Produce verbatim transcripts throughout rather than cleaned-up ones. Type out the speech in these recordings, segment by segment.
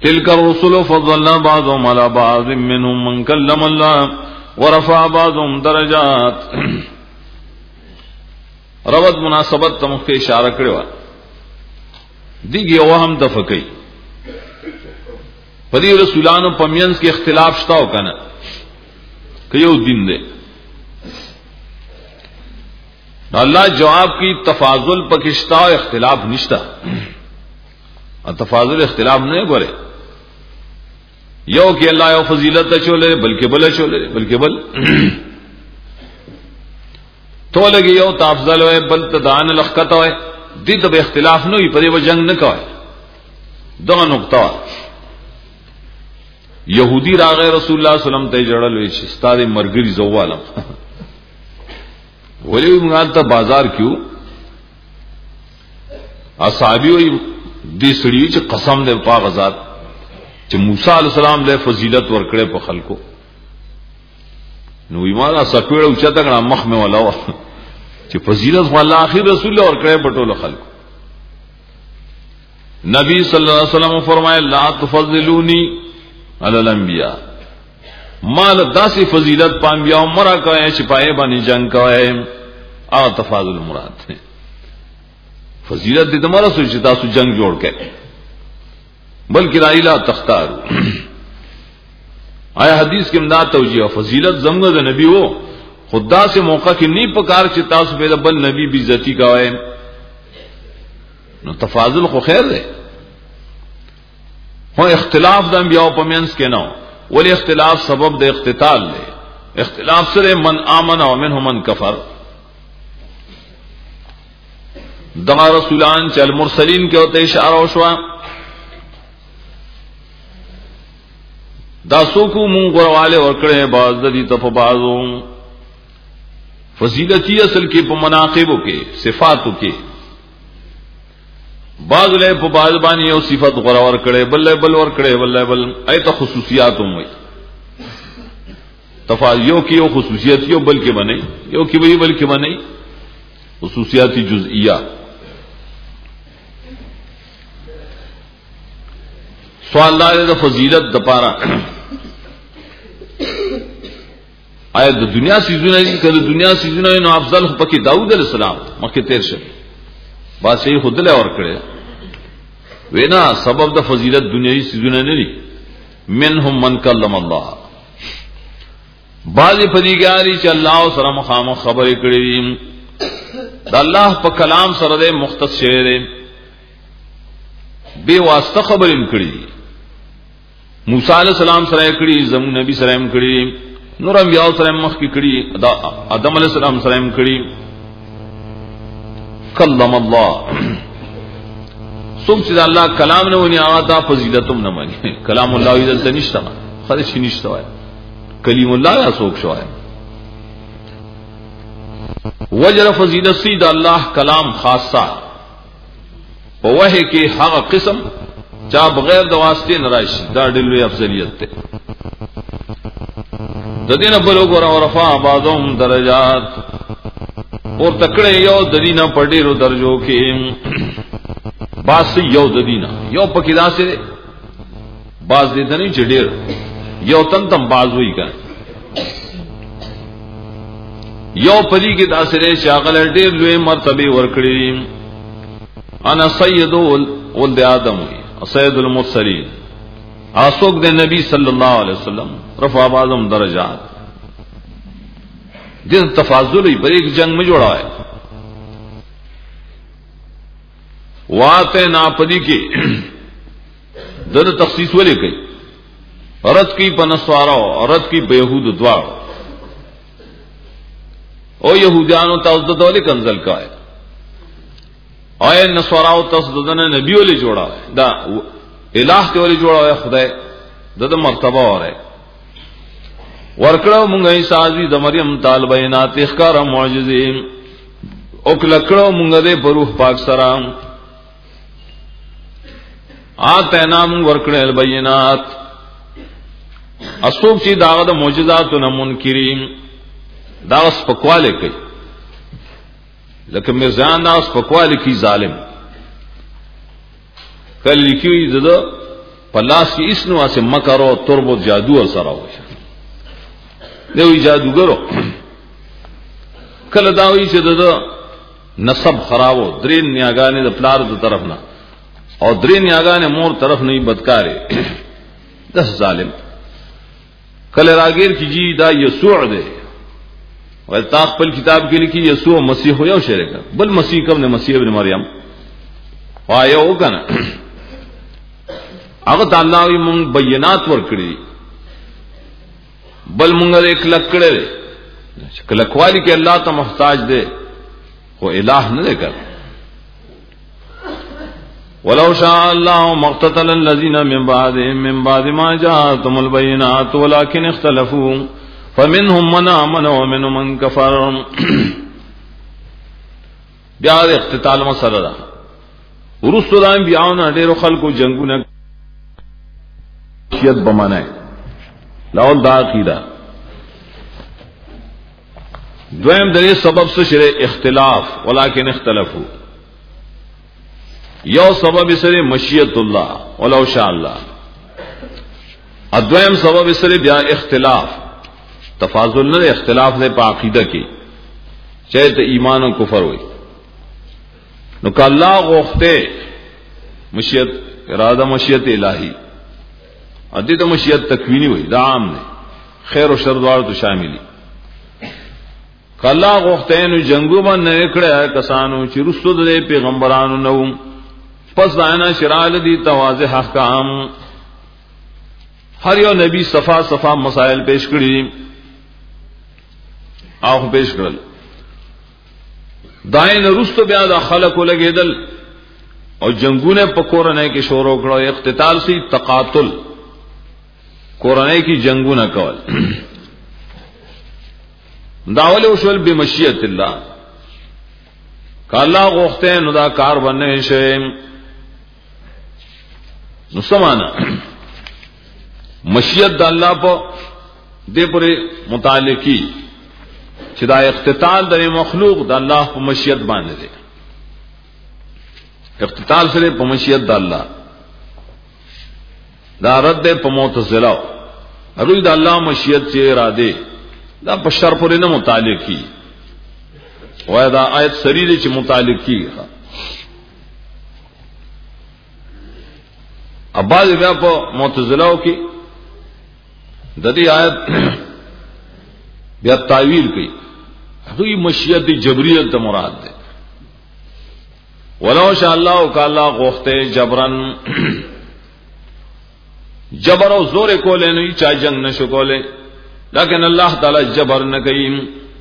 تلك الرسل فضلنا بعضهم على بعض منهم من كلم الله ورفع بعضهم درجات. ربط مناسبت ته مخکې اشاره کړو دیږي وهم د فقې په دې رسولانو په منځ کې اختلاف شته او کنه که یو دین دی. الله جواب کی تفاضل پکشتا او اختلاف نشتا. او تفاضل اختلاف نه غره یو کې الله یو فضیلت چولې بلکې بل چولې بلکې بل تو لګي یو تافضل وي بل تدان لخت وي دې ته اختلاف نه وي په دې جنگ نه کوي. دغه نقطه يهودي راغی رسول الله صلی الله علیه وسلم ته جوړل وي چې ستاره مرګري زوالم ولی موږ ته بازار کیو اصحابي وي دې سړي چې قسم دې په غزاد چې موسی علی السلام له فضیلت ورکړې په خلکو نو ایمانه سپېړ او چته غنا مخ مې ولاو چې فضیلت والله اخر رسول الله ورکړې په ټولو خلکو. نبی صلی الله علیه وسلم فرمایي لا تفضلوني علی الانبیاء مال داسې فضیلت پام بیا عمره کوي چې پای باندې جنگ کوي او تفاضل مراد ہے. فضیلت دې تمہارا سوچ تاسو جنگ جوړ کړي بلکې لا تختار. آیا حدیث کې امداد توجیه فضیلت زمغه د نبی وو خدا سے موقع کې نه پکار چې تاسو په بل نبی بی عزتی کوي نو تفاضل خو خیر دی. هو اختلاف د انبیاء په منځ کې نه ولی اختلاف سبب د اقتتال دی. اختلاف سره من آمن او منه من کفر. دغه رسولان چې المرسلین کې وته اشاره وشو دا سوکو مونږ غواړي ورکړې باز د دې ته په بازو فضیلتی اصل کې په مناقبو کې صفاتو کې باز له په باز باندې یو صفت غوړ ورکړې بل بل ورکړې بل بل ایت خصوصیات هم وي تفاضیو کې یو خصوصیت یو بل کې باندې یو کې وی بل کې باندې خصوصیات جزئیه. سوال دار د فضیلت د پاره آیا د دنیا سيزونه دي کله دنیا سيزونه نو افضل خو پکې داوود علیہ السلام مکه تیر شه باسي خود له اور کړه وینا سبب د فضیلت دنیوي سيزونه نه دي. منهم من کلم الله بعضی پدیګاری چې الله سره مخامخ خبرې کړې د الله په کلام سره د مختص شعر به واسطه خبرې کړې موسی علیہ السلام سره کړي زمو نبی سره هم کړي نور انبیاء سره مخ کې کړي آدم علیہ السلام سره هم کړي. کلم الله څوک چې الله کلام نه ونی هغه دا فضیلتوم نه مانی کلام الله عزت نشته خالص شي نشته وای کلیم الله یا څوک شوای وجر فضیلت سید الله کلام خاصه په وحی کې هغه قسم چا بغیر د واسطې نراشي دا ډېر افضلیت ده. د دینه بل وګوره ورفع بعضهم درجات اور تکړه یو د دینه په ډیرو درجو کې باس یو د دینه یو پکې داسې باز دې نه چې ډیر یو تن تم باز وی کړه یو پدې کې داسې چې هغه ډیر لوی مرتبه ورکړي. انا سید ولد آدم سید المرسلین اسوک د نبی صلی الله علیه وسلم رفع بعضهم درجات. دین تفاضل ہی پر ایک جنگ میں جوڑا ہے واتے ناپدی کی در تخصیص والے کئی رد کی پنسوارا رد کی بیہود دوار او یہودیانو تاسدد والے کنزل کا ہے آئے نسواراو تاسددن نبی والے جوڑا ہے دا الہ تے والے جوڑا ہے خدای دا, دا مرتبہ اور ہے ورکڑو مونږه عیسی ازوی د مریم طالبینات اخکار معجزې او کلکړو مونږه د بروح پاک سره آتینا مونږ ورکړل البینات اسوک چې داغه د معجزات او منکرین دا سپکواله کوي لکه مرزان دا سپکواله کوي ظالم کله لیکي د پلاس کی اس نو سے مکرو تربو جادو اور سرا ہو دیوی جادوګرو کله داوی چې د نسب خرابو درې نیاګانې د پلار د طرف نه او درې نیاګانې مور طرف نه بدکارې دس ظالم کله راګیر کی جی دا یسوع دی ولتا خپل کتاب کې لیکي یسوع مسیح یو شریک بل مسیح کوم نه مسیح ابن مریم وایو کنه هغه د الله وی مونږ بینات ورکړي بل مونږه ایک لکړه کله کوالی کې الله ته محتاج دی خو الہ نه دی کړ ولو شاء الله مقتتل الذين من بعدهم من بعد ما جاءتهم البينات ولكن اختلفوا فمنهم من آمن ومنهم من كفر بیا د اقتتال مسله ده ورستو د انبیاءونو ډیرو خلکو جنگونه شیت بمانه لاول دا عقیده دویم د سبب څه شری اختلاف ولکن اختلافو یو سبب سره مشیت الله ولو شاء الله ادویم سبب سره بیا اختلاف تفاضل نه اختلاف نه په عقیده کې چې ته ایمان او کفر وي نو کله غوخته مشیت اراده مشیت الہی ادي ته مشیت تکوینی وي دا عام نه خیر او شر دواړو ته شاملي کله غوخته نو جنگو باندې کړه کسانو چې رسول د پیغمبرانو نو پس دانا شرال دی تواضح احکام ہر یو نبی صفا صفا مسائل پیش کړي او پیش کړل داین رستو بیا د خلقو لګیدل او جنگونه په کورنۍ کې شروع کړو اقتتال سی تقاتل کورنۍ کې جنگونه کول داول وشول بمشیت الله کالا غوخته نو دا کار باندې شي نو سمانا مشیت د الله په دې پورې متعلقي چې دا اقتتال د مخلوق د الله په مشیت باندې دی اقتتال سره په مشیت د الله دا رد په معتزله هغه د الله مشیت چې اراده دا په شر پورې نه متعلقي وای دا آیت سریری چې متعلقي اباظ بیا په معتزله کې د دې آیت بیا تعویل کوي هغه مشیت جبریت ته مراد ده ولو شاء الله وکالا غوخته جبرن جبر او زور کولې نه چا جنگ نشو کولې لیکن الله تعالی جبر نه کوي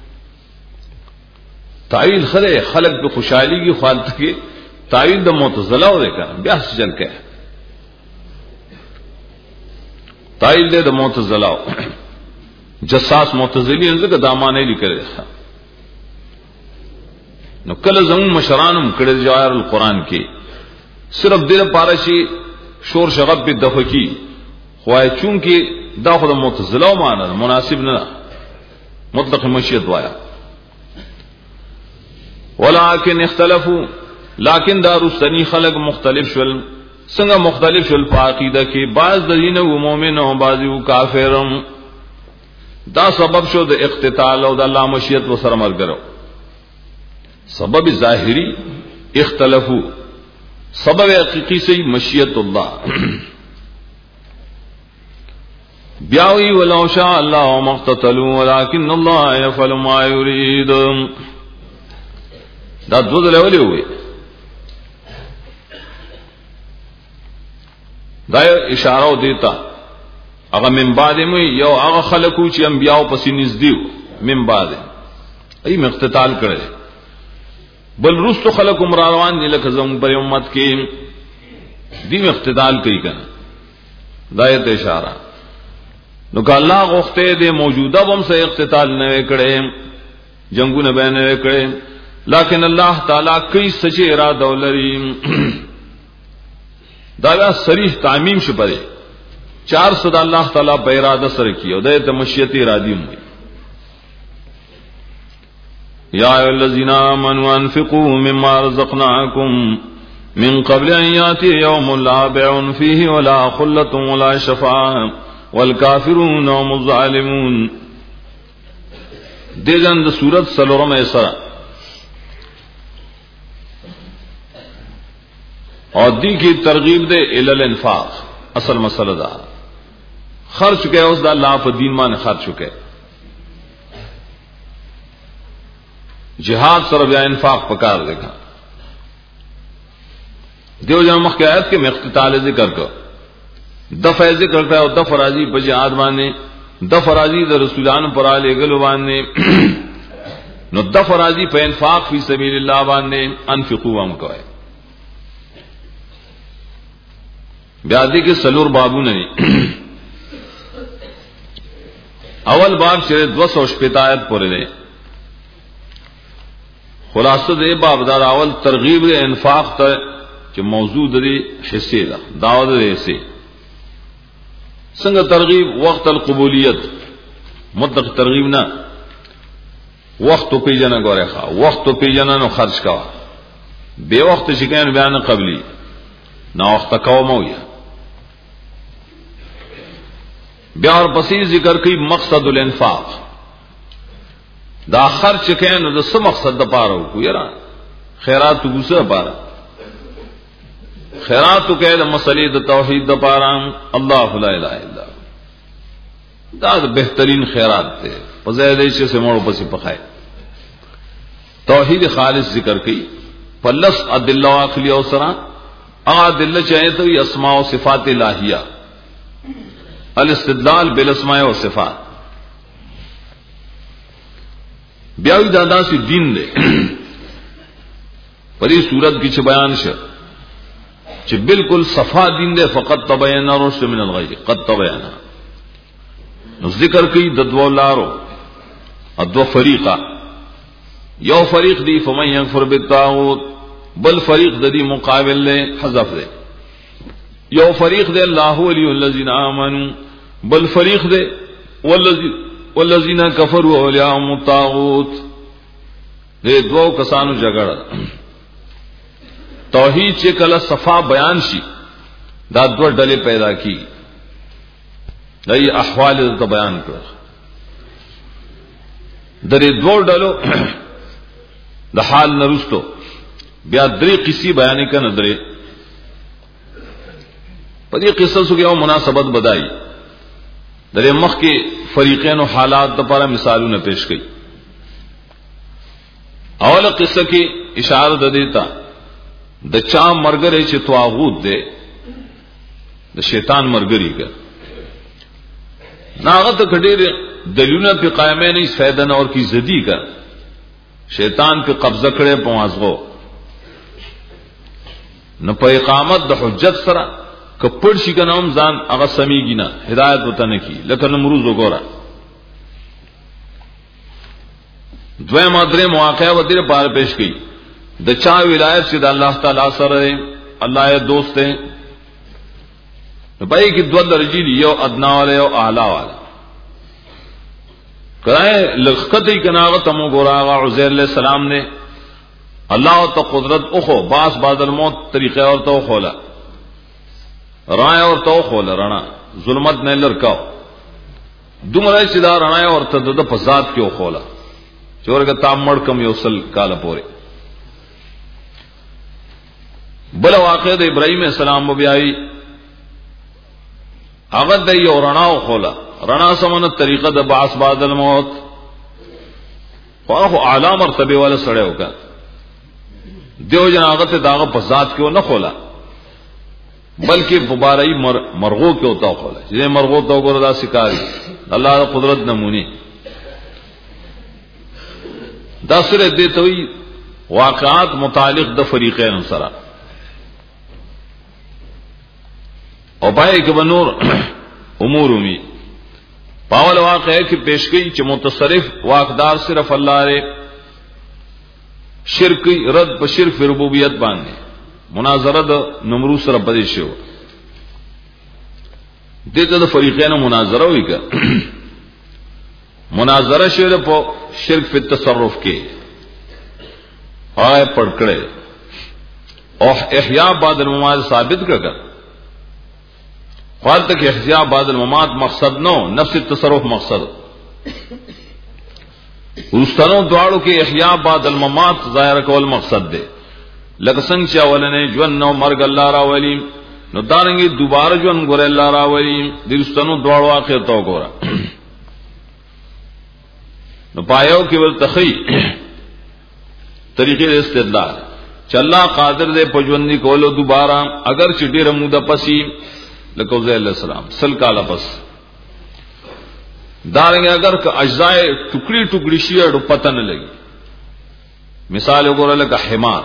تعویل خله خلق په خوشحالي کې خالت کې تعویل د معتزله و ده کنه بیا څه چل کې تعویل د معتزله جساس معتزلی انځه دامانه لیکل نو کله زمون مشرانم کړه جواهر القرآن کې صرف دغه پارشي شور شغب په دفقي خوای چون کې دا خو د معتزله معنی مناسب نه مطلق مشیت وایا ولكن اختلفوا لكن دارو سنی خلق مختلف شول څنګه مختلف شول په عقیده کې بعض د دین او مؤمن او بعض او کافرم دا سبب شو د اقتتال او د الله مشیت و سره مرګرو سبب ظاهری اختلافو سبب حقیقی سے مشیت اللہ بیاوی ولو شاء الله مقتتلوا ولكن الله يفعل ما يريد دا دو ځله وی دا اشاره دیتا هغه من بعد مې یو هغه خلکو چې انبیاء پسې نږدې من بعد ای مقتتال کړي بل رستو خلکو مروان دي لکه زموږ پر امت کې دې اقتتال کوي کنه دایته اشاره نو که الله غوښته دې موجوده بم سه اقتتال نه کړي جنگونه به نه کړي لیکن الله تعالی کوي سچ اراده ولري دا صریح تعمیم شپره چار صد الله تعالی په اراده سره کیو د مشیت ارادی وي یا ایها الذین آمنوا انفقوا مما رزقناکم من قبل ان یاتی یوم لا بیع فیہ ولا خلة ولا شفاعة والکافرون هم الظالمون. دیجن د سورت سلورم ایسرا اور دی کی ترغیب دے الی الانفاق. اصل مسئلہ دا خرچ کے اس دا اللہ پر دین مان خرچ کے جہاد سر یا انفاق پکار دیکھا دیو جان مخ کے آیت کے میں اختتال ذکر کر دفع ذکر کرتا ہے اور دفع راضی پر جہاد بانے دفع راضی در رسولان پر آلے گلو بانے نو دفع راضی پر انفاق فی سبیل اللہ بانے انفقو ہم کوئے بیادی کے سلور بابو نہیں اول باب چرے دو سو شپیتا آیت پورے لے خلاصہ دے باب دار اول ترغیب دے انفاق تا کہ موضوع دے حصے دا دعوت دے حصے سنگ ترغیب وقت القبولیت مطلق ترغیب نہ وقت تو پی جنا گورے خواہ وقت تو پی جنا نو خرچ کوا بے وقت شکین بیان قبلی نہ وقت کوا مویا بیا اور پسی ذکر کی مقصد الانفاق دا خرچ کین دا سم مقصد دا پارا ہو کو یرا خیرات تو گسر پارا خیرات تو کہ مسئلے دا توحید دا پارا اللہ لا الہ الا دا, دا بہترین خیرات تے پزید ایشے سے موڑو پسی پخائے توحید خالص ذکر کی پلس ادلہ واقلی اوسرا ادلہ چاہے تو یہ اسماء و صفات الہیہ الاستدلال بالاسماء و صفات بیاوی دادا سی دین دے پری صورت کی چھ بیان شر چھ بالکل صفا دین دے فقط تبینا رشد من الغی قد تبینا نو ذکر کی ددو لارو ادو فریقہ یو فریق دی فمن یکفر بالطاغوت بل فریق دی مقابل لے حذف دے یو فریق دے اللہ ولی الذین آمنوا بل فریق دے والذین کفروا اولیاءهم الطاغوت دے دو کسانو جگڑا توحید چے کلا صفا بیان شی دا دو ڈلے پیدا کی دا یہ احوال دا بیان کر در دو ڈلو دا حال نرستو بیا دری قصی بیانی کا ندرے پدی قصص کی او مناسبت بدائی در مخ کے فریقین و حالات دا پارا مثالوں نے پیش کی. اول قصہ کی اشارہ دا دیتا دا چام مرگر چھ طاغوت دے دا شیطان مرگری کا ناغت کھڑیر دلیلوں پہ قائمین اس فیدن اور کی زدی کا شیطان پہ قبضہ کھڑے پوازغو نہ پہ اقامت دا حجت سرا کپڑ شی کا نام زان اغا سمیگی نا ہدایت بتانے کی لیکن نمروز و گورا دوے مادرے مواقع و دیر پار پیش کی دا چاہ ولایت سے دا اللہ تعالیٰ سر ہے اللہ دوست ہے بھائی کی دو درجی دی یو ادنا والا یو اعلیٰ والا کرائے لختی کناغت امو گورا آغا عزیر علیہ السلام نے اللہ تا قدرت اخو باس بعد الموت طریقے اور تو خولا رائے اور تو خولا رنا ظلمت نے لرکاو دمرے چدا رائے اور تدد فساد کیوں خولا چور کا تام مڑ کم یوسل کالا پورے بلا واقع ابراہیم علیہ السلام وہ بھی آئی اغد دئی اور رنا خولا رنا سمن طریقہ د باس بعد الموت خواہ اعلی مرتبے والے سڑے ہو کر دیو جناغت داغ فساد کیوں نہ کھولا بلکہ مبارئی مر مرغو کے ہوتا کھولا جنہیں مرغو تو گردا سکاری اللہ قدرت نمونی دسر دیتے ہوئی واقعات متعلق د فریقین سرا اور بھائی کہ بنور امور امی پاول واقع ہے کہ پیش گئی چ متصرف واقدار صرف اللہ رے شرک رد پر شرف ربوبیت باندھے مناظرت نمرو سر بدش ہو دیتے تو فریقین مناظرہ ہوئی کا مناظرہ شیر پو شرک فی تصرف کے آئے پڑکڑے اور احیاء بعد الممات ثابت کر کر قال تک احیاء بعد الممات مقصد نو نفس تصرف مقصد رستنو دواړو کې احیاء بعد الممات ظاهر کول مقصد دی لکه څنګه چې اولنې ژوند نو مرګ الله راولي نو دارنګي دوباره ژوند ګور الله راولي د رستنو دواړو اخر تو ګور نو پایو کې ول تخی طریقې استدلال چې الله قادر دی په ژوند کولو دوباره اگر چې ډیره موده پسی لکه عزیز علیہ السلام سل کاله پس دارنګ اگر که اجزاء ټوکړي ټوکړي شي اړو پته نه لګي مثال وګوره لکه حمار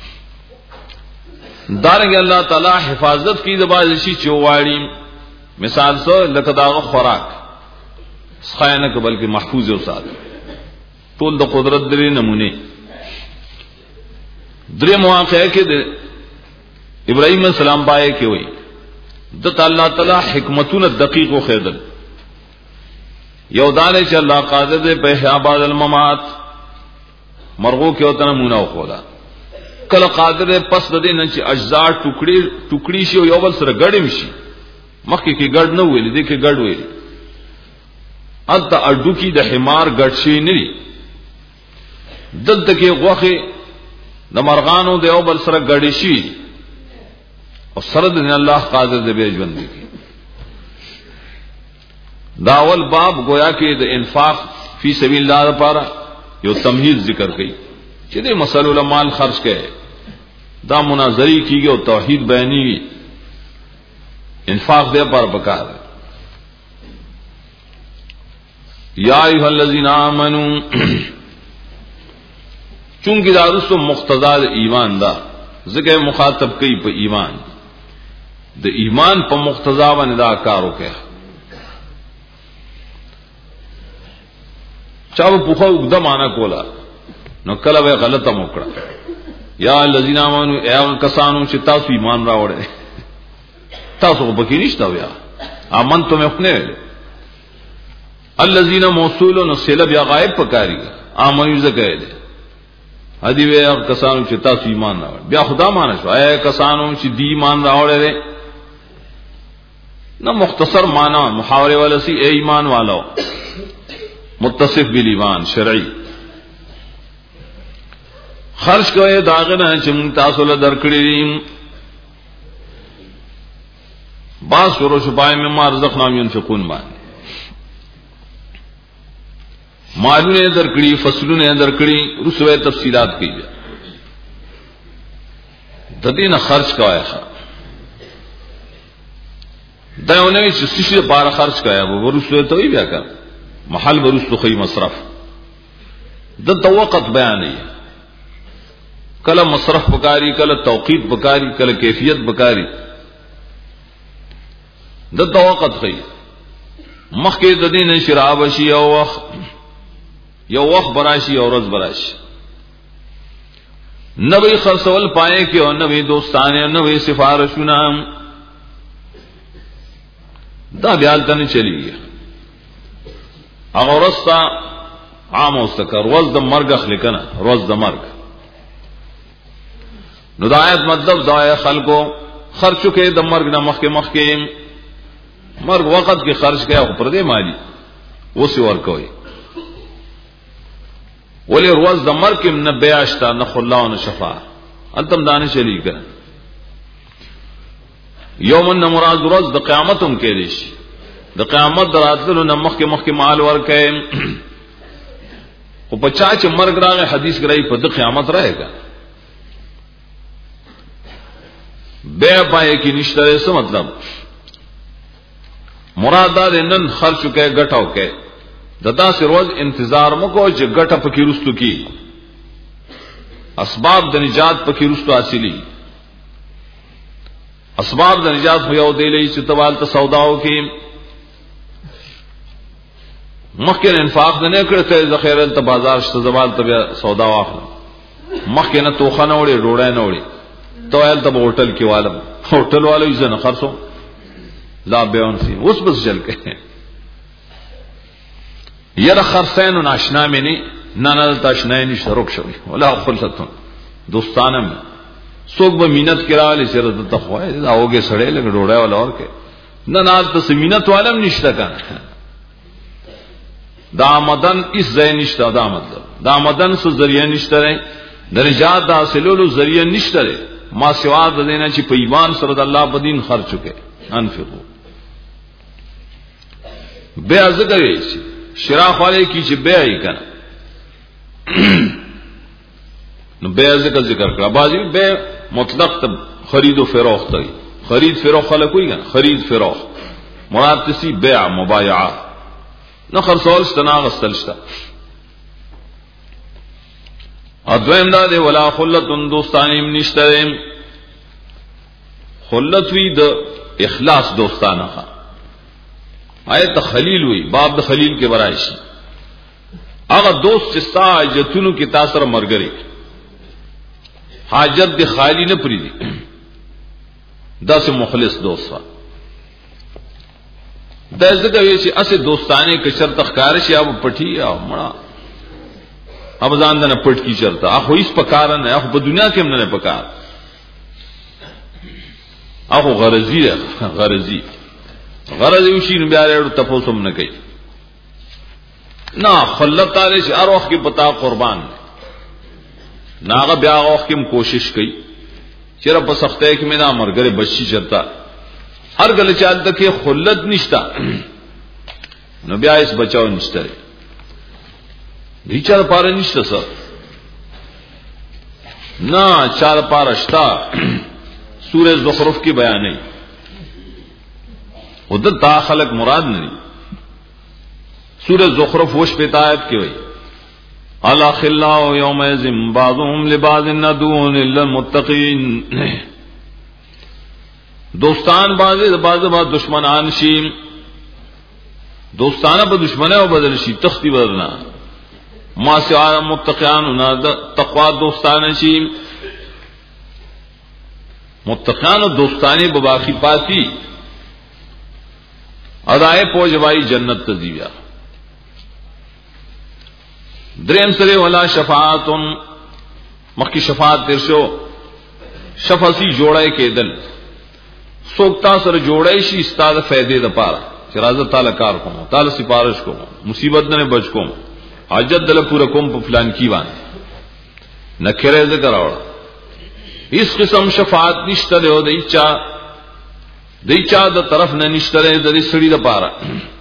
دارنګ الله تعالی حفاظت کی دباز شي چواړي مثال سو لکه داغه خوراک څخه نه بلکې محفوظ او ساتي ټول د قدرت درې نمونه درې مواقعه کې د ابراهيم السلام پای کې وي د الله تعالی حکمتونه دقیق او خیدل یو دانه چې الله قادر دی په احیاء بعد الممات مرغو کې وته نمونه وخولا کله قادر دی پس د دې نه چې اجزاء ټوکړي ټوکړي شي یو بل سره ګډم شي مخکې کې ګډ نه ویل دي کې ګډ ویل انت اډو کې د حمار ګډ شي نه دي دلته کې غوخه د مرغانو د یو بل سره ګډ شي او سره د الله قادر دی به ژوند دي داول باب گویا کې د انفاق فی سبیل الله لپاره یو تمهید ذکر کړي چې د مسلو مال خرج کړي دا مناظری کیږي او توحید بیانېږي انفاق دې پر پکار یا ایها الذین آمنو چونکی دا رسو مقتضا ایمان دا ذکر مخاطب کوي په ایمان د ایمان په مقتضا باندې دا کار وکړي چاو پوخا وګدا معنا کولا نو کله به غلطه موکړه یا الذین آمنو ای کسانو چې تاسو ایمان راوړل تاسو په کې نشته بیا امنتم یقنه الذین موصولون سلب یا غائب پکاري امنو زکه دي هدي وی کسانو چې تاسو ایمان راوړل بیا خدا معنا شو ای کسانو چې دی ایمان راوړل نو مختصر معنا محاوره ولا سی ای ایمان والو متصف بالایمان شرعی خرج کوي داغه نه چې مون تاسو له درکړي باز ورو شپای مې ما رزق نام ينفقون باندې مالونه درکړي فصلونه درکړي رسوي تفصيلات کوي د دې نه خرج کوي دا یو چې څه لپاره خرج کوي ورسوي ته وی بیا کا محل برستو خی مصرف د توقت بیانې کله مصرف بکاری کله توقیت بکاری کله کیفیت بکاری د توقت خی مخکې د دین شراب شي او وخت یو وخت براشي او ورځ براشي نوې خرڅول پائے کې او نوې دوستانه نوې سفارشونه دا بیا تل چلیږي هغه ورستا عام واستکر روز د مرګ خلکنه روز د مرګ نو دا آیت مطلب دا خلکو خرچو کې د مرګ نه مخکې مخکې مرګ وخت کې خرج کړي او پر دې مالی اوسې ورکوي ولی روز د مرګ کې نه بیاشتا نه خلا او نه شفا انتم دانه چلی کړه یوم النمراز روز د قیامت هم کې دي شي د قیامت دراتلو نه مخکې مخکې مال ورکې او په چا چې مرګ راغی حدیث کرای په د قیامت راځي بے پائے کی نشته څه مطلب مراد دا نن خرچ کې غټاو کې ددا سي روز انتظار مکو چې غټه پکې رستو کی اسباب د نجات پکې رستو حاصلې اسباب د نجات خو یو دی لې چې توال ته سوداو کې مخکې انفاق نه کړ ته ذخیره ته بازار شته زوال ته سودا واخله مخکې نه توخه نه وړي ډوړای نه وړي توال ته هوټل کې والم هوټل والو یې نه خرڅو لا بیان سی اوس بس جل کې یره خرڅین ناشنا مې نه نه نه تاشنا نه شروع شوی ولا خپلتون دوستانم سوک به مینت کراله چې رته تخوای دا اوګه سړې لګ ډوړای ولا اور کې نه نال ته مینت والم نشته کنه دا مدن اس ځای نشته دا مطلب دا مدن سو ذریعہ نشته درجات دا حاصلولو ذریعہ نشته ما سوا د دینه چې په ایمان سره د الله په دین خرج وکړي انفقوا بیا ذکر شي شراخ والے کی چې بیا یې کنه نو بیا ذکر ذکر کړه بازی بیا مطلق خرید و فروخت دی خرید فروخت خلک کوي کنه خرید فروخت مراد تسی بیع مبایعه نو خرڅول استنا غسلشتا ادویم دا دی ولا خلتن دوستانیم نشتریم خلت وی د اخلاص دوستانه آیت خلیل وی باب د خلیل کې برایشي هغه دوست چې ستا حاجتونو کې تاثر مرګري حاجت دی خالی نه پری دی دا سه مخلص دوست وا دا څنګه وی چې اسه دوستانه کې شرط ښکار شي او پټي او مړه اب ځان نه پټ کی چلتا اخو اس پکار نه اخو په دنیا کې هم نه پکار اخو غرضی ده غرضی غرض یو شي نه بیا له تاسو هم نه کوي نه خلت تعالی چې هر وخت کې پتا قربان ناغه بیا وخت کې کوشش کوي چې رب سختۍ کې مې دا مرګره بچی چلتا هر گله چالت کې خلت نشتا نو بیا اس بچاو نشته دی چا پاره نشته سر نه چا پاره شتا سورہ زخرف کی بیان ہے ادھر تا خلق مراد نہیں سورہ زخرف وش پہ آیت کی ہوئی الاخلاء یومئذ بعضهم لبعض عدو الا المتقین دوستان بعض بعض بعض دشمنان شي دوستانه په دشمنه او بدل شي تختی بدلنا ما سوا متقیان نه تقوا دوستانه شي متقیان او دوستانه په باقی پاتی ادايه پوجوای جنت ته دی بیا دریم سره ولا شفاعت مخکی شفاعت تر شو شفاعتی جوړای کېدل سوکتا سره جوړای شي استاد فائدې د پاره چې راځه تعالی کار کوم تعالی سفارش کوم مصیبت نه بچ کوم حاجت دل پورا کوم په فلان کی باندې نکره ذکر اورا اس قسم شفاعت نشته له دی چا دی چا د طرف نه نشته له د سړي د پاره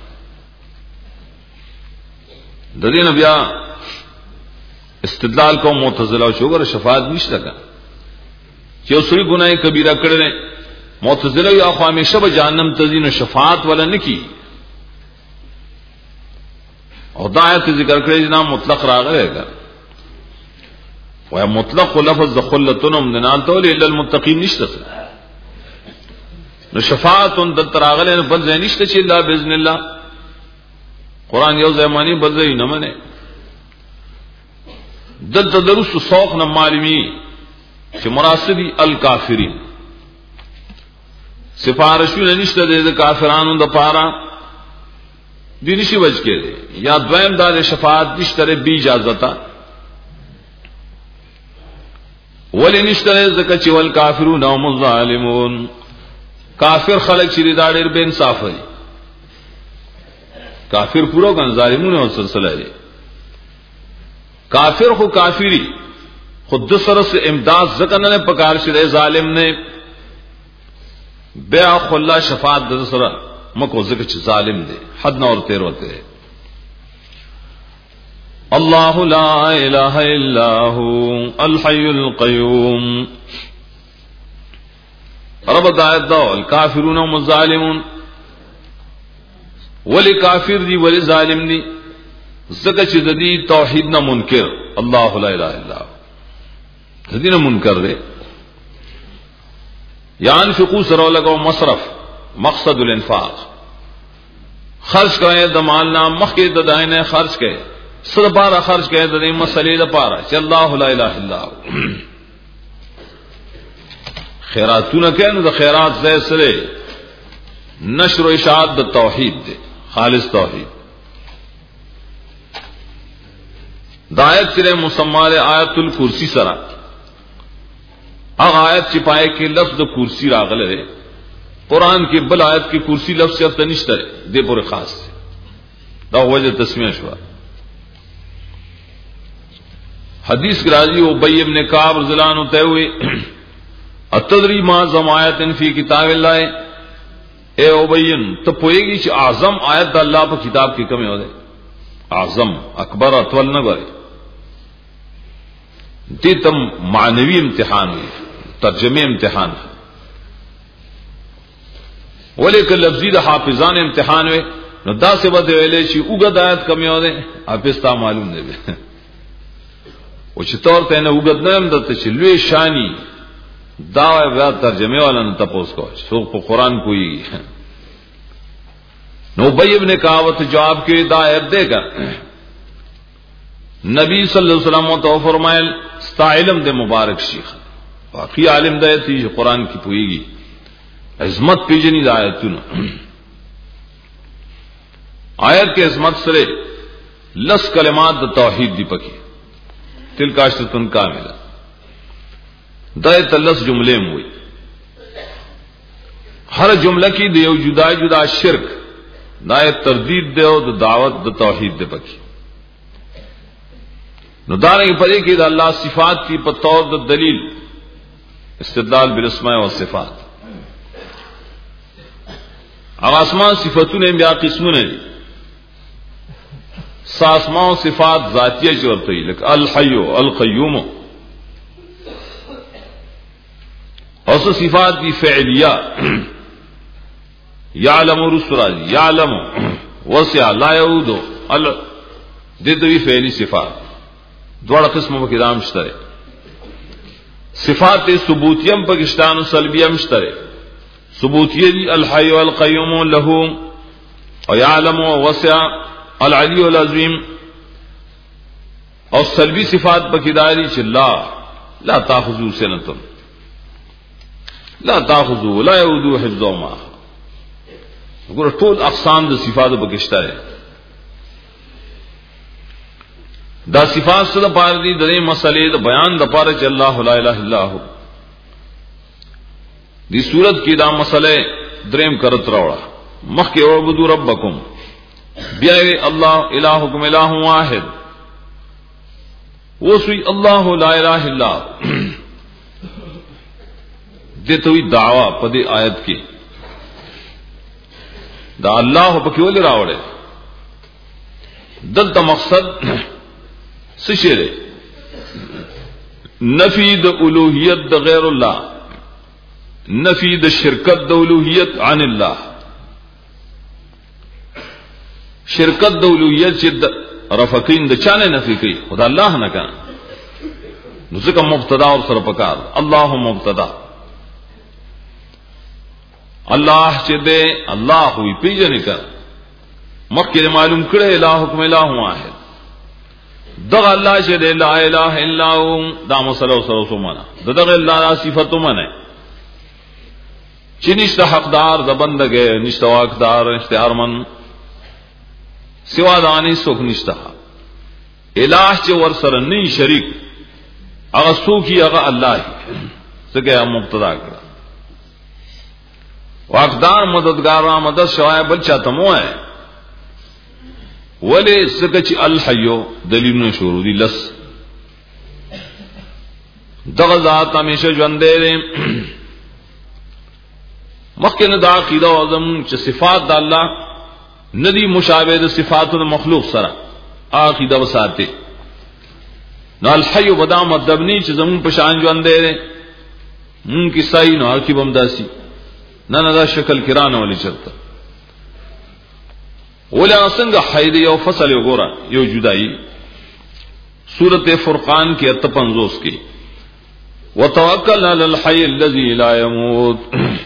د دې بیا استدلال کو معتزله او شوګر شفاعت نشته کا چې اوسړي ګناه کبیره کړل معتزله یا خو همیشه به جهنم تزین شفاعت ولا نکی او دایت ذکر کړی جنا مطلق راغلی کا وای مطلق لفظ خلتنم دنان تو الا المتقین نشته نو شفاعت د تراغله بل ځای نشته چې الله باذن الله قران یو زمانی بل ځای نه منه دلته درس سوق نه معلومی چې مراسدی الکافرین سفارشونه نشته د کافرانو د پاره دی نشي بچ کې یا دویم د شفاعت نشته به اجازه ولی نشته زکه چې ول کافرون او الظالمون کافر خلق چې دا ډېر بے انصاف دي کافر پورو ګن ظالمون او سلسله دي کافر خو کافری خود سره سے امداد زکه نه پکار شي ظالم نے بیا خلا شفاعت د سره مکو زکه چې ظالم دي حد نه اور تیر ہوتے الله لا اله الا هو الحي القيوم رب دایت دا الکافرون هم ظالمون ولی کافر دی ولی ظالم دی زکه چې د دې توحید نه منکر الله لا اله الا هو د دې نه منکر دی یان فقو سره لګاو مصرف مقصد الانفاق خرج کړه د مال نه مخکې د داینه خرج کړه سره بار خرج کړه د دې مسلې لپاره چې الله لا اله الا هو خیراتونه کینو د خیرات ځای سره نشر او اشاعت د توحید دی خالص توحید دایت سره مسمار آیت الکرسی سره اغه آیت چې پای کې لفظ کرسی راغله ده قران کې بل آیت کې کرسی لفظ چرته نشته ده پورې خاص دا وجه تسمیه شو. حدیث کی راضی ابی ابن کعب رضی اللہ عنہ تے ہوئے اتدری ما اعظم آیت فی کتاب اللہ، اے ابین تو پوئے گی چې اعظم آیت اللہ پر کتاب کی کمی ہو دے، اعظم اکبر اطول نہ گئے دی تم معنوی امتحان ہوئی، ترجمے امتحان ولیکن لفظی دا حافظان امتحان ہوئے نو دا سے بده ویلے چې اوګد آیت کمی ہو دے حافظ تا معلوم دی او چې تور ته نه وګد نه هم دته چې لوی شانی دا بیا ترجمه والا نه تاسو کو څو په قران کوي نو ابی ابن کعب جواب کې دا آیت دے گا نبی صلی اللہ علیہ وسلم تو فرمائل ستا علم دے مبارک شیخ واقعی عالم دے تھی قرآن کی پوئی گی عظمت پیجنی دا آیتونو آیت کے عظمت سرے لس کلمات دا توحید دی پکی تلک عشرۃ کاملہ دائے تلس جملے میں ہوئی ہر جملہ کی دیو جدا جدا شرک دائے تردید دیو دا دعوت دا توحید دے پکی نو دارنگی پڑے کہ دا اللہ صفات کی پطور دا دلیل استدلال بالاسماء و صفات آسمان صفتوں نے بیا قسموں نے ساسماں صفات ذاتیہ چورت ہوئی لیکن الحیو القیوم اور سو صفات کی فعلیہ یعلم رسول یعلم وسع لا یعود ال ددوی فعلی صفات دوڑا قسم و کدام شترے صفات ثبوتیم پاکستان و سلبیم شترے ثبوتیہ دی الحی والقیوم له اور یعلم وسع العلی العظیم اور سلبی صفات پاکداری چ لا لا تاخذو سنۃ لا تاخذو لا یعودو حفظهما گور ټول اقسام د صفات پاکستان دا صفات سره پاره دي د مسلې د بیان د پاره چې الله لا اله الا هو دی صورت کی دا مسئلہ دریم کرت راوړه مخکې اعبدوا ربکم بیا الله الہکم الہ واحد وسوی الله لا الہ الا دته وی دعوا په دې آیت کې دا الله په کې ول راوړه دلته مقصد څه شی دی نفی د الوهیت د غیر الله نفی د شرکت د الوهیت عن الله شرکت د الوهیت چې رفقین د چانه نفی کوي خدا الله نه کړه نو ځکه مبتدا او سره پکار الله مبتدا الله چې دې الله وی پیژنې کړه مکه معلوم کړه الہکم الہ واحد دغه الله چې دې لا اله الا هو دا مسلو سره سمانه دغه الله صفاتو منه چې نشته حقدار د بندګې نشته واقدار نشته ارمن سوا دانی سوک نشته الہ چې ور سره نه شریک هغه سوکي هغه الله څنګه مبتدا کړه واقدار مددگار را مدد شوای بل چاته مو ہے ولی څنګه چې الحیو دلیل نو شروع دي لس دغه ذات همیشه ژوند دی مخکې دا عقیده او زم چې صفات د الله ندی مشابه د صفات د مخلوق سره عقیده وساته نو الحی ودا مدبنی چې زمون په شان ژوند دی مون کی صحیح نو کی بمداسي نه نه دا شکل کرانه ولې چرته ولا څنګه حید یو فصل یو ګورا یو جدائی سورۃ فرقان کې ات پنځوس کې وتوکل علی الحی الذی لا يموت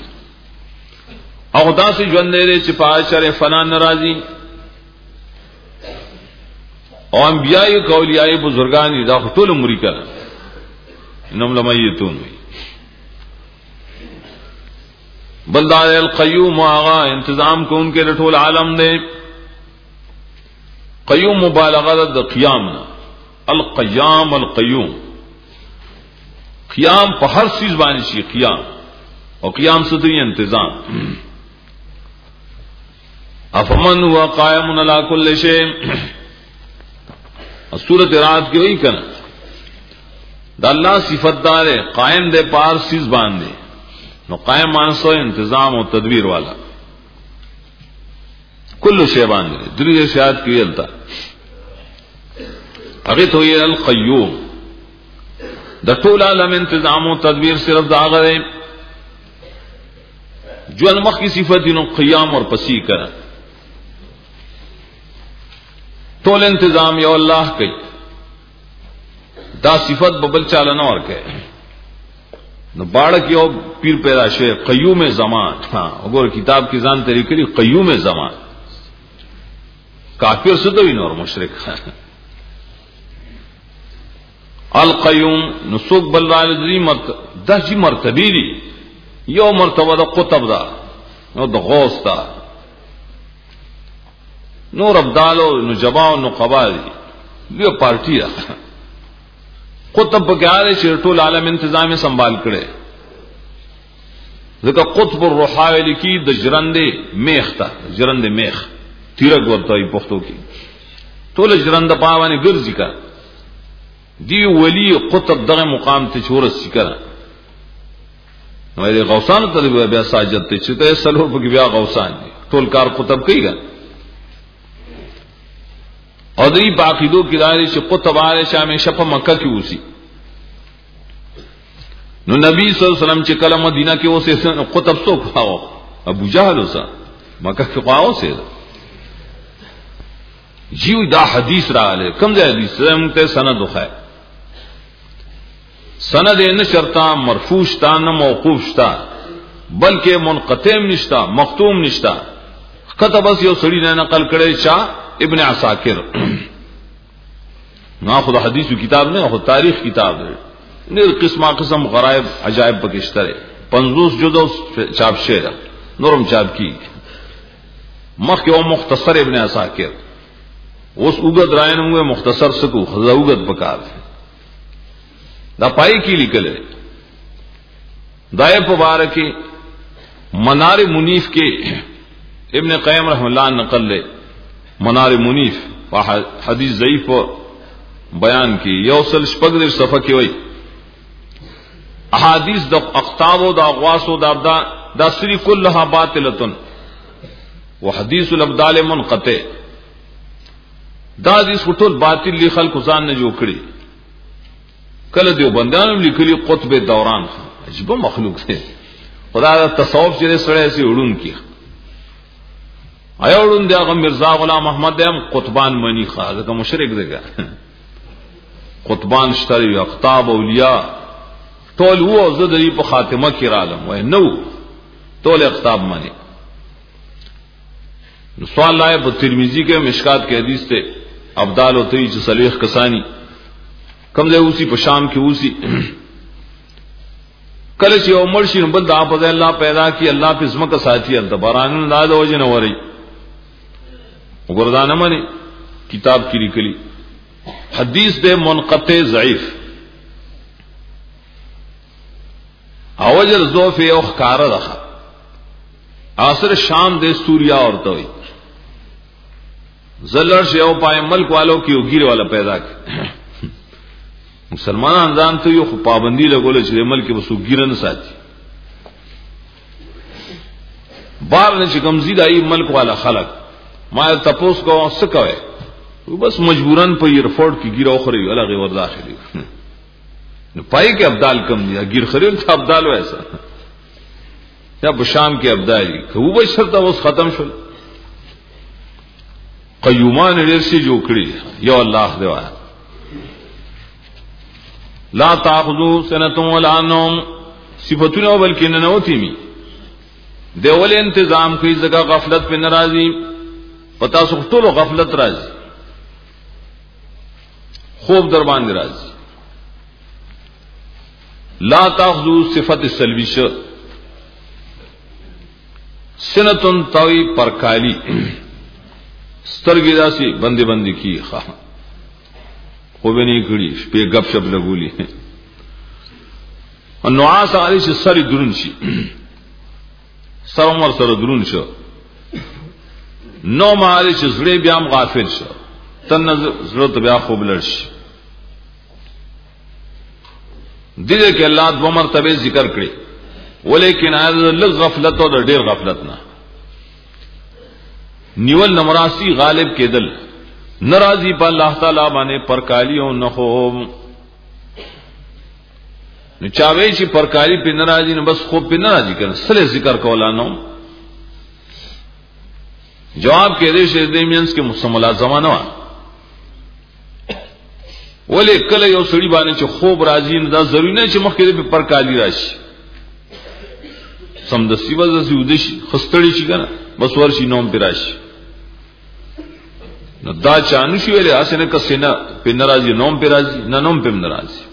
او دا سي ژوند دې چې پاشره فنا ناراضي او انبیاء کولیاء بزرگان دا ټول امریکا انهم لمیتون بلدار القیوم آغا انتظام کو ان کے ټول عالم دے قیوم مبالغه د قیام القیام القیوم قیام په هر چیز باندې شي قیام او قیام څه دی انتظام افمن هو قائم على كل شيء سورۃ رات کې وایي کنه دا الله صفت دار ہے قائم دے پار چیز باندې نو قائم مانسو انتظام او تدبیر والا کل شی باندې درې شاعت کې التا هغه ته یې القیوم د ټول عالم انتظام او تدبیر صرف دا غره جو المخ کی صفت نو قیام اور پسی کرا ټول انتظام یو الله کوي دا صفت ببل چاله نه ورکه نو باړ کې یو پیر پیدا شوی قیوم زمان ها وګور کتاب کې ځان طریقې لري قیوم زمان کافر ستوي نور مشرک القیوم نسوق بل علی مرت دجی مرتبه دی یو مرتبه د قطب دا نو د غوث دا نور ابدالو نو جباو نو قبال یو پارٹی دا قطب بګاره چې ټول عالم انتظام سنبال کړي ځکه قطب الرحایل کی د جرندې میخ تا جرندې میخ تیرګ ورته په پښتو کې ټول جرند پاوانه ګرځي کا دی ولی قطب دغه مقام ته چورس کړه نو دې غوثان ته بیا ساجد ته چې ته سلور په بیا غوثان ټول کار قطب کوي او دې باقیدو کې دایره چې قطب علی شام شپ مکه کې اوسي نو نبی صلی الله علیه وسلم چې کله مدینه کې اوسه قطب څوک خاو ابو جهل اوسه مکه کې خاو سه جیو دا حدیث را علی کوم ځای حدیث زموږ ته سند وخای سند نه شرطا مرفوع تا نه موقوف تا بلکې منقطع نشتا مختوم نشتا کته بس یو سړی نه نقل کړي چا ابن عساکر نو خو حدیثو کتاب نه خو تاریخ کتاب دی نور قسمه قسم غرائب عجائب پکشتره پنځوس جزو چاپ شعر نورم چاپ کی مخ یو مختصر ابن عساکر اوس وګد راینمو مختصر سکو خزا وګد پکار دا پای کی لیکل دای په بار کې منار منیف کې ابن قیم رحم الله نقل لے منار منیف حدیث ضعیف بیان کی یوصل شپږ در صفحه کې وای احادیث د اقطاب او د اغواس او د ابدا د سری كلها باطله وحديث الابدال منقطع دا حدیث ټول باطل لی خلق ځان نه جوړ کړي کله دیو بندانو لیکلي قطب دوران عجیب مخلوق دی خدا تصوف چې سره سي وډون کی ایوړون دی هغه مرزا غلام احمد هم قطبان منی خاصه کوم مشرک دیګه قطبان شتري اقطاب اولیاء ټول وو زدري په خاتمه کې رالم وای نو ټول اقطاب منی نو سوال لای په ترمذی کې مشکات کې حدیث ته ابدال ہوتی چې صلیح کسانی کم ځای اوسی په شام کې اوسی کله چې عمر شي بل د اپ الله پیدا کی الله په زمکه ساتي ال باران نه د وجه نه وری وګردانه منی کتاب کې لیکلي حدیث دے منقطع ضعیف اوجر ضعف او خکار رخا عصر شام دے سوریا اور توئی زلر سے او پائے ملک والوں کی گیر والا پیدا کی مسلمان انجان تو یو پابندی لګول چې ملک کې وسو ګیرن ساتي بار نه چې کمزید ای ملک والا خلق ما تپوس کو سکوي بس مجبورن په ایرفورد کې ګیر اخري ولا غي ور داخلي نو پای کې ابدال کم دي ګیر خریم ته ابدال وایسا یا بشام کې ابدالي خو به شرط اوس ختم شول قیومان ورسي جو کړی یو الله دی وای لا تاخذو سنتم ولا نوم صفاتونه بلکې نه نوتی می دیول انتظام کوي زګه غفلت په ناراضي پتا سو ټول غفلت راځي خوب در باندې راځي لا تاخذو صفت سلبیش سنتن توي پرکالی سترګې داسي بندي بندي کی ښه خو به نه کړی شپې غب شپ لګولي النعاس علی چې سری درون شي سر عمر سره درون شو نو مالی چې زړه بیا غافل شو تن زړه بیا خوب لړ شي دغه کې الله دو مرتبه ذکر کړی ولیکن هغه لږ غفلت او ډېر غفلت نه نیول نمراسی غالب کېدل ناراضی په الله تعالی باندې پرکالیو نه خو نو چاوي چې پرکالی په ناراضی نه بس خوب په ناراضی کړي سره ذکر کولانو جواب کې دې شه دې مینس کې مسملا زمانہ وا ولې کله یو سړي باندې چې خوب راځي نه دا ضروري نه چې مخکې په پرکالی راشي سم د سیوازه سودشي خستړی شي کنه بس ورشي نوم پیراشي نو دا چانو شي ویلې اسنه کسینا په ناراضي نوم پیراشي نه نوم په ناراضي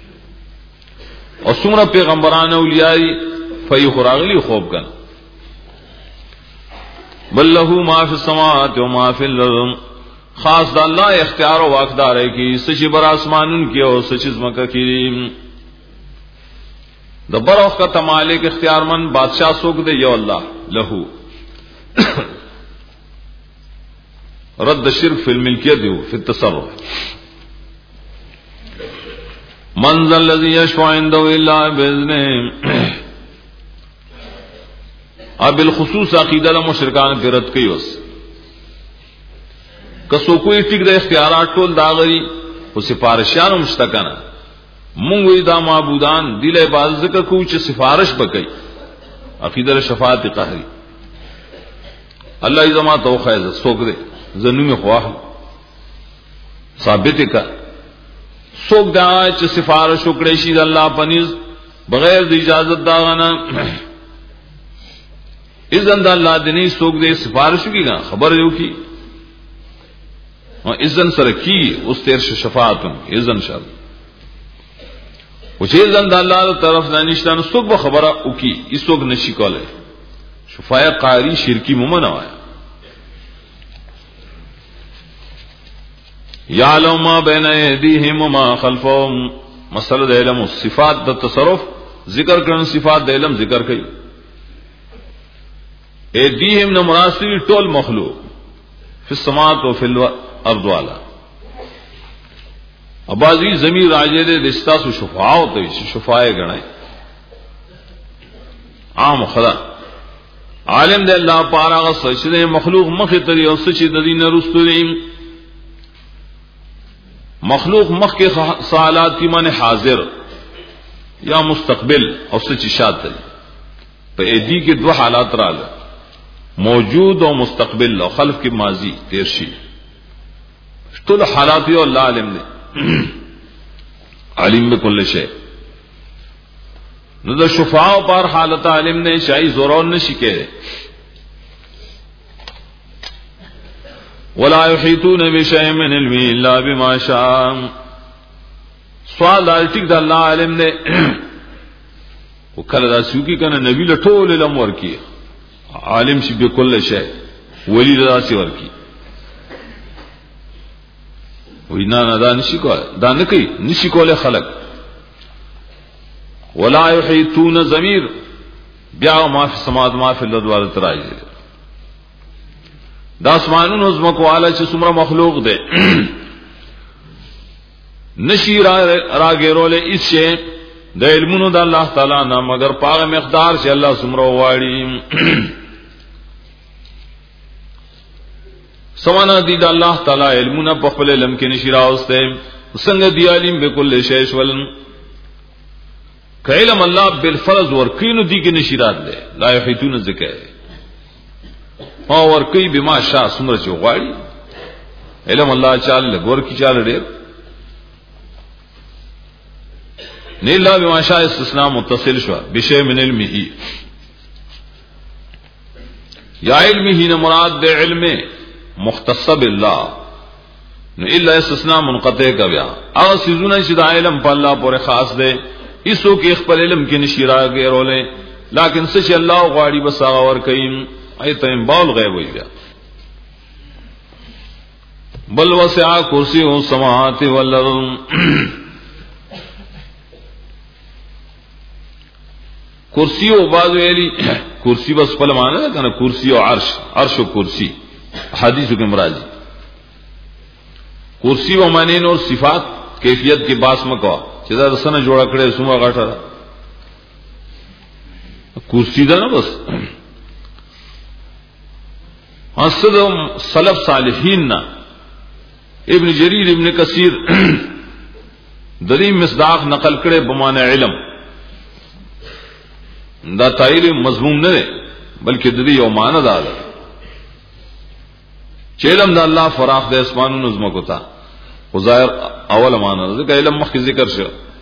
او څومره پیغمبران اولیاء فی خراغلی خوب کن بل له ما فی السماوات و ما فی الارض خاص د الله اختیار او واقدار ہے کہ سچ بر اسمانن کی او سچ زمکہ کی د بروخ کا تمالک اختیار من بادشاہ سوک دے یو اللہ لہو رد شرک فی الملکیت فی التصرف من ذا الذی یشفع عنده الا باذنه اب بالخصوص عقیدہ المشرکان پر رد کیوس کسو کوئی ټیک د اختیارات ټول داغری او سفارشان مشتکنه مونږ وی دا معبودان دل عبادت ذکر کو چې سفارش وکي عقیدہ شفاعت قهری الله ازما توخه سوک دے زنوم خواه ثابت کا سوک دا چې سفارش وکړي شي د الله پنيز بغیر د اجازت دا غنا اذن د الله دني سوک دې سفارش کیږي خبر یو کی او اذن سره کی اوس تیر شفاعت اذن شر او چې اذن د الله طرف نه نشته نو سوک به خبره وکي ایسوک نشي کوله شفاعت قاری شرکی مومنه وای یعلم ما بین ایدیهم وما خلفهم مسله د علم او صفات د تصرف ذکر کړه صفات د علم ذکر کړي ایدیهم نو مراسل ټول مخلوق فی السماوات و فی الارض والا ابازی ضمیر راجه د رشتہ سو شفاعت ته شفاعه غنای عام خدا عالم د الله پاره غسه مخلوق مخه تری او سچ د دین رسولین مخلوق مخ کے سوالات کی معنی حاضر یا مستقبل اور سچ شاد تو ایدی کے دو حالات راغ موجود اور مستقبل اور خلف کی ماضی تیرشی تو حالات ہو اللہ عالم نے عالم میں کل شے نہ شفاء پر حالت عالم نے شاہی زور نے شکے ولا يحيطون بشيء من علمه الا بما شاء سوال الټیک د الله عالم نے وکړه دا سوکی کنه نبی له ټول علم ورکی عالم شي به کل شی ولی دا سی ورکی وینا نه دا نشي کول دا نه کوي نشي کوله خلق ولا يحيطون ضمیر بیا ما فی السماوات ما فی الارض ور تراځي دا اسمانونو زمکو والا چې څومره مخلوق دي نشي را راګرولې هیڅ د علمونو د الله تعالی نه مگر پاغه مقدار چې الله څومره واړي سمانا دي د الله تعالی علمونه په خپل علم کې نشي راوسته څنګه دی علم به کل شی شول کعلم الله بالفرض ورکینو دي کې نشي راځي لا یحیتون ذکر او ورکی بما شاء سمره چې غواړي علم الله تعالی ګور کی چاله ډېر نه الا بما شاء استثناء متصل شو بشیء من علمه یا علمه نه مراد د علم مختص بالله نو الا استثناء منقطع کا بیا او سيزونه چې د علم په الله پورې خاص ده ایسو کې خپل علم کې نشیرا غیرولې لکن څه چې الله غواړي بس هغه ور کوي ایت انبال غیب ہوئی گیا بل وسع کرسی السماوات والارض کرسی او باز ویلی کرسی بس پل مانا ہے کنا کرسی او عرش عرش و کرسی حدیث کے مرادی کرسی و مانین اور صفات کیفیت کے باس مکوا چدا رسنا جوڑا کڑے سما غاٹا کرسی دا نا بس اصد سلف صالحین نا ابن جریر ابن کثیر دری مصداق نقل کرے بمانا علم دا تائر مضمون نہ بلکہ دری یو مانا دا دا چیلم دا اللہ فراخ دا اسمان نظم کو تا ظاہر اول مانا دا کہ علم مخ کی ذکر سے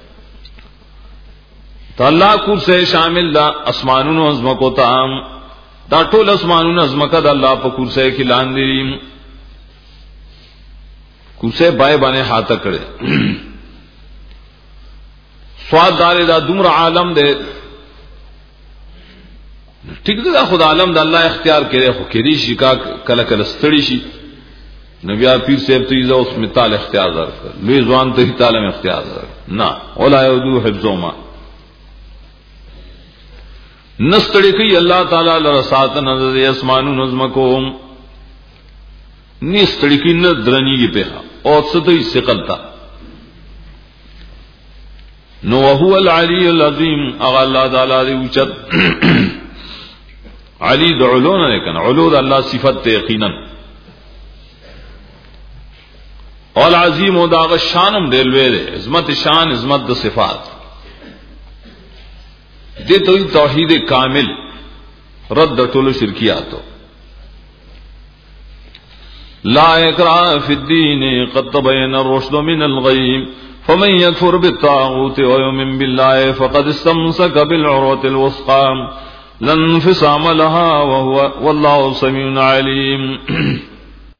تا اللہ کور سے شامل دا اسمان نظم کو تا دا ټول اسمان نظم کا دا اللہ پا کور سے کھلان دی کور سے بائے بانے ہاتھ کڑے سواد دار دا دمر عالم دے ٹھیک دا خود عالم دا اللہ اختیار کرے خو کری شی کا کل کل ستڑی شی نبی پیر صاحب تو ایزا اس میں تال اختیار دار کر لوی زوان تو ہی تال میں اختیار دار نا اولا یودو حفظوما نستڑی کی اللہ تعالی لرسات نظر اسمانو نظم کو نستڑی کی ندرنی کی پیخا اور ستوی سقلتا نو هو العلی العظیم اغا اللہ تعالی دی وچت علی دا علو نہ لیکن علو دا اللہ صفت یقینا اور عظیم و دا شانم دلوے دے عظمت شان عظمت دا صفات دے تو توحید کامل رد ټولو شرکیاتو لا اکراه فی الدین قد تبین الرشد من الغی فمن يكفر بالطاغوت ويؤمن بالله فقد استمسك بالعروة الوثقى لا انفصام لها وهو والله سميع عليم.